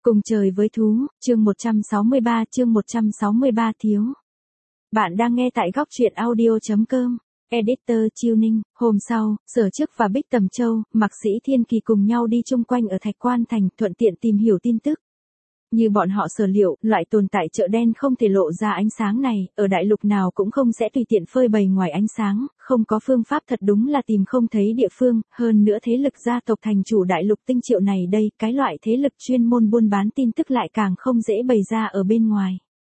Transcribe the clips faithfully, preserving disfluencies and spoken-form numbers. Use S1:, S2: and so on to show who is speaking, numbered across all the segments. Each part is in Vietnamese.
S1: Cùng trời với thú, chương một trăm sáu mươi ba chương một trăm sáu mươi ba thiếu. Bạn đang nghe tại góc truyện audio.com. Editor Chiêu Ninh. Hôm sau, Sở Chức và Bích Tầm Châu, Mạc Sĩ Thiên Kỳ cùng nhau đi chung quanh ở Thạch Quan Thành, thuận tiện tìm hiểu tin tức. Như bọn họ sở liệu, loại tồn tại chợ đen không thể lộ ra ánh sáng này, ở đại lục nào cũng không sẽ tùy tiện phơi bày ngoài ánh sáng, không có phương pháp thật đúng là tìm không thấy địa phương, hơn nữa thế lực gia tộc thành chủ đại lục Tinh Triệu này đây, cái loại thế lực chuyên môn buôn bán tin tức lại càng không dễ bày ra ở bên ngoài.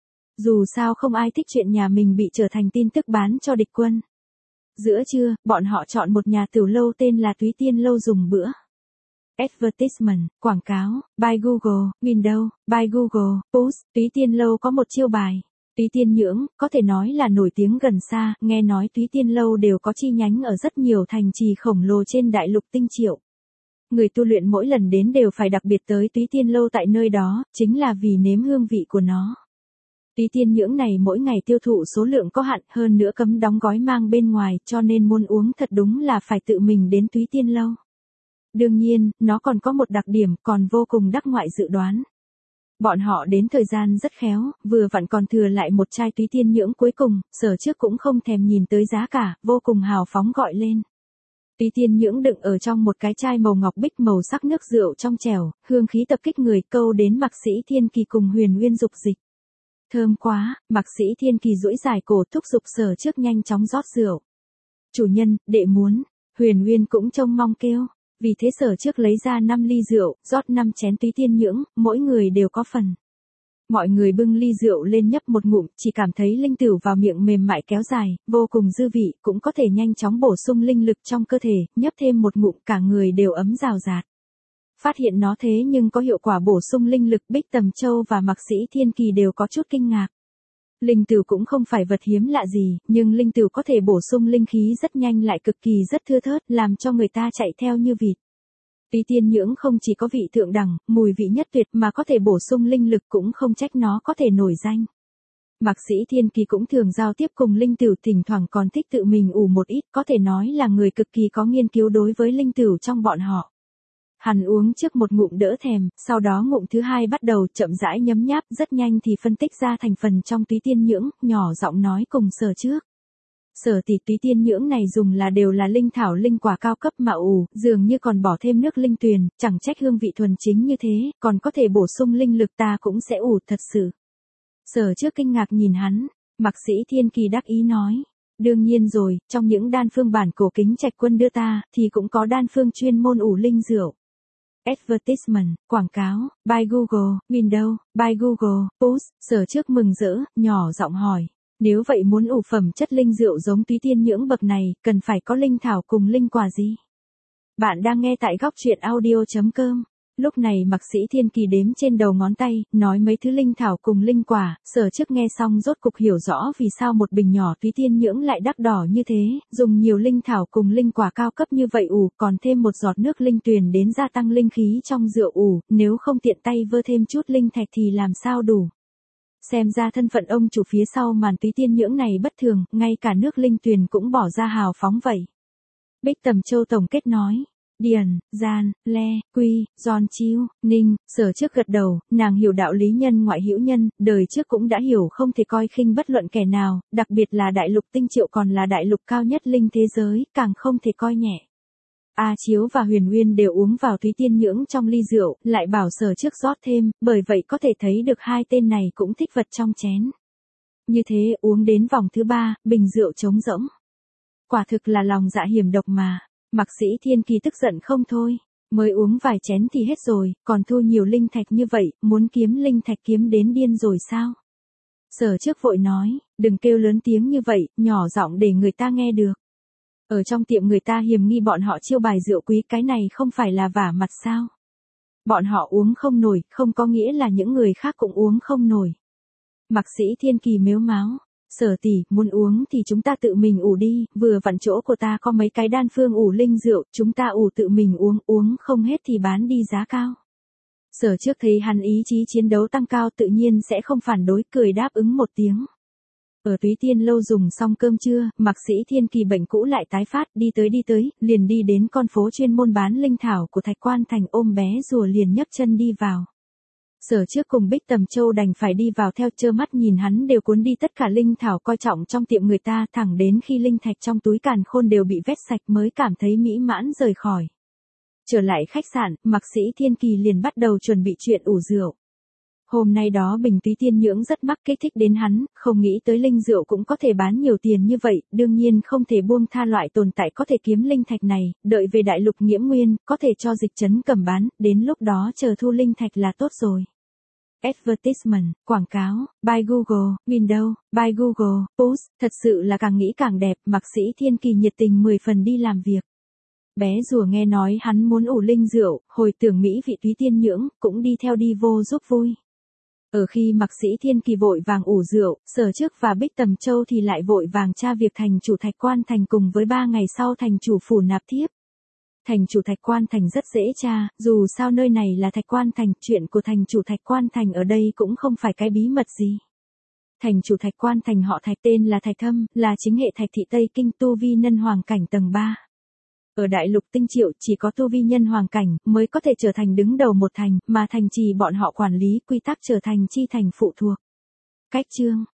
S1: Dù sao không ai thích chuyện nhà mình bị trở thành tin tức bán cho địch quân. Giữa trưa, bọn họ chọn một nhà tửu lâu tên là Túy Tiên Lâu dùng bữa. Advertisement, quảng cáo, by Google, Windows, by Google, Post, Túy Tiên Lâu có một chiêu bài. Túy Tiên Nhưỡng, có thể nói là nổi tiếng gần xa, nghe nói Túy Tiên Lâu đều có chi nhánh ở rất nhiều thành trì khổng lồ trên đại lục Tinh Triệu. Người tu luyện mỗi lần đến đều phải đặc biệt tới Túy Tiên Lâu tại nơi đó, chính là vì nếm hương vị của nó. Túy Tiên Nhưỡng này mỗi ngày tiêu thụ số lượng có hạn, hơn nữa cấm đóng gói mang bên ngoài, cho nên muốn uống thật đúng là phải tự mình đến Túy Tiên Lâu. Đương nhiên, nó còn có một đặc điểm còn vô cùng đắc ngoại dự đoán. Bọn họ đến thời gian rất khéo, vừa vặn còn thừa lại một chai Túy Tiên Nhưỡng cuối cùng, Sở Trước cũng không thèm nhìn tới giá cả, vô cùng hào phóng gọi lên. Túy Tiên Nhưỡng đựng ở trong một cái chai màu ngọc bích màu sắc nước rượu trong trẻo, hương khí tập kích người, câu đến Mạc Sĩ Thiên Kỳ cùng Huyền Uyên dục dịch. Thơm quá, Mạc Sĩ Thiên Kỳ duỗi dài cổ thúc giục Sở Trước nhanh chóng rót rượu. Chủ nhân, đệ muốn. Huyền Uyên cũng trông mong kêu. Vì thế Sở Trước lấy ra năm ly rượu, rót năm chén Túy Tiên Nhưỡng, mỗi người đều có phần. Mọi người bưng ly rượu lên nhấp một ngụm, chỉ cảm thấy linh tửu vào miệng mềm mại kéo dài, vô cùng dư vị, cũng có thể nhanh chóng bổ sung linh lực trong cơ thể, nhấp thêm một ngụm cả người đều ấm rào rạt. Phát hiện nó thế nhưng có hiệu quả bổ sung linh lực, Bích Tầm Châu và Mạc Sĩ Thiên Kỳ đều có chút kinh ngạc. Linh tửu cũng không phải vật hiếm lạ gì, nhưng linh tửu có thể bổ sung linh khí rất nhanh lại cực kỳ rất thưa thớt, làm cho người ta chạy theo như vịt. Túy Tiên Nhưỡng không chỉ có vị thượng đẳng, mùi vị nhất tuyệt mà có thể bổ sung linh lực, cũng không trách nó có thể nổi danh. Mạc Sĩ Thiên Kỳ cũng thường giao tiếp cùng linh tửu, thỉnh thoảng còn thích tự mình ủ một ít, có thể nói là người cực kỳ có nghiên cứu đối với linh tửu trong bọn họ. Hắn uống trước một ngụm đỡ thèm, sau đó ngụm thứ hai bắt đầu chậm rãi nhấm nháp, rất nhanh thì phân tích ra thành phần trong Túy Tiên Nhưỡng, nhỏ giọng nói cùng Sở Trước. Sở tỷ, Túy Tiên Nhưỡng này dùng là đều là linh thảo linh quả cao cấp mà ủ, dường như còn bỏ thêm nước linh tuyền, chẳng trách hương vị thuần chính như thế, còn có thể bổ sung linh lực, ta cũng sẽ ủ thật sự. Sở Trước kinh ngạc nhìn hắn, Mạc Sĩ Thiên Kỳ đắc ý nói. Đương nhiên rồi, trong những đan phương bản cổ Kính Trạch Quân đưa ta, thì cũng có đan phương chuyên môn ủ linh rượu. Advertisement, quảng cáo, by Google, Windows, by Google, Post. Sở Trước mừng rỡ, nhỏ giọng hỏi. Nếu vậy muốn ủ phẩm chất linh rượu giống Túy Tiên Nhưỡng bậc này, cần phải có linh thảo cùng linh quả gì? Bạn đang nghe tại góc truyện audio.com. Lúc này Mạc Sĩ Thiên Kỳ đếm trên đầu ngón tay, nói mấy thứ linh thảo cùng linh quả, Sở Trước nghe xong rốt cục hiểu rõ vì sao một bình nhỏ Túy Tiên Nhưỡng lại đắt đỏ như thế, dùng nhiều linh thảo cùng linh quả cao cấp như vậy ủ, còn thêm một giọt nước linh tuyền đến gia tăng linh khí trong rượu ủ, nếu không tiện tay vơ thêm chút linh thạch thì làm sao đủ. Xem ra thân phận ông chủ phía sau màn Túy Tiên Nhưỡng này bất thường, ngay cả nước linh tuyền cũng bỏ ra hào phóng vậy. Bích Tầm Châu tổng kết nói. Điền, Gian, Le, Quy, Giòn Chiêu, Ninh. Sở Trước gật đầu, nàng hiểu đạo lý nhân ngoại hữu nhân, đời trước cũng đã hiểu không thể coi khinh bất luận kẻ nào, đặc biệt là đại lục Tinh Triệu còn là đại lục cao nhất linh thế giới, càng không thể coi nhẹ. A Chiếu và Huyền Uyên đều uống vào Túy Tiên Nhưỡng trong ly rượu, lại bảo Sở Trước rót thêm, bởi vậy có thể thấy được hai tên này cũng thích vật trong chén. Như thế uống đến vòng thứ ba, bình rượu trống rỗng. Quả thực là lòng dạ hiểm độc mà. Mạc Sĩ Thiên Kỳ tức giận không thôi, mới uống vài chén thì hết rồi, còn thu nhiều linh thạch như vậy, muốn kiếm linh thạch kiếm đến điên rồi sao? Sở Trước vội nói, đừng kêu lớn tiếng như vậy, nhỏ giọng để người ta nghe được. Ở trong tiệm người ta hiềm nghi bọn họ chiêu bài rượu quý, cái này không phải là vả mặt sao? Bọn họ uống không nổi, không có nghĩa là những người khác cũng uống không nổi. Mạc Sĩ Thiên Kỳ mếu máo. Sở tỷ, muốn uống thì chúng ta tự mình ủ đi, vừa vặn chỗ của ta có mấy cái đan phương ủ linh rượu, chúng ta ủ tự mình uống, uống không hết thì bán đi giá cao. Sở Trước thấy hắn ý chí chiến đấu tăng cao tự nhiên sẽ không phản đối, cười đáp ứng một tiếng. Ở Túy Tiên Lâu dùng xong cơm trưa, Mạc Sĩ Thiên Kỳ bệnh cũ lại tái phát, đi tới đi tới, liền đi đến con phố chuyên môn bán linh thảo của Thạch Quan Thành, ôm bé rùa liền nhấc chân đi vào. Sở Trước cùng Bích Tầm Châu đành phải đi vào theo, trơ mắt nhìn hắn đều cuốn đi tất cả linh thảo coi trọng trong tiệm người ta, thẳng đến khi linh thạch trong túi càn khôn đều bị vét sạch mới cảm thấy mỹ mãn rời khỏi. Trở lại khách sạn, Mạc Sĩ Thiên Kỳ liền bắt đầu chuẩn bị chuyện ủ rượu. Hôm nay đó Bình Túy Tiên Nhưỡng rất mắc kích thích đến hắn, không nghĩ tới linh rượu cũng có thể bán nhiều tiền như vậy, đương nhiên không thể buông tha loại tồn tại có thể kiếm linh thạch này, đợi về đại lục Nghiễm Nguyên, có thể cho Dịch Trấn cầm bán, đến lúc đó chờ thu linh thạch là tốt rồi. Advertisement, quảng cáo, by Google, Windows, by Google, Post, thật sự là càng nghĩ càng đẹp, Mạc Sĩ Thiên Kỳ nhiệt tình mười phần đi làm việc. Bé rùa nghe nói hắn muốn ủ linh rượu, hồi tưởng mỹ vị Túy Tiên Nhưỡng, cũng đi theo đi vô giúp vui. Ở khi Mạc Sĩ Thiên Kỳ vội vàng ủ rượu, Sở Trước và Bích Tầm Châu thì lại vội vàng tra việc thành chủ Thạch Quan Thành cùng với ba ngày sau thành chủ phủ nạp thiếp. Thành chủ Thạch Quan Thành rất dễ tra, dù sao nơi này là Thạch Quan Thành, chuyện của thành chủ Thạch Quan Thành ở đây cũng không phải cái bí mật gì. Thành chủ Thạch Quan Thành họ Thạch, tên là Thạch Thâm, là chính hệ Thạch thị Tây Kinh, tu vi nhân hoàng cảnh tầng ba. Ở đại lục Tinh Triệu chỉ có tu vi nhân hoàng cảnh mới có thể trở thành đứng đầu một thành, mà thành trì bọn họ quản lý, quy tắc trở thành chi thành phụ thuộc. Cách chương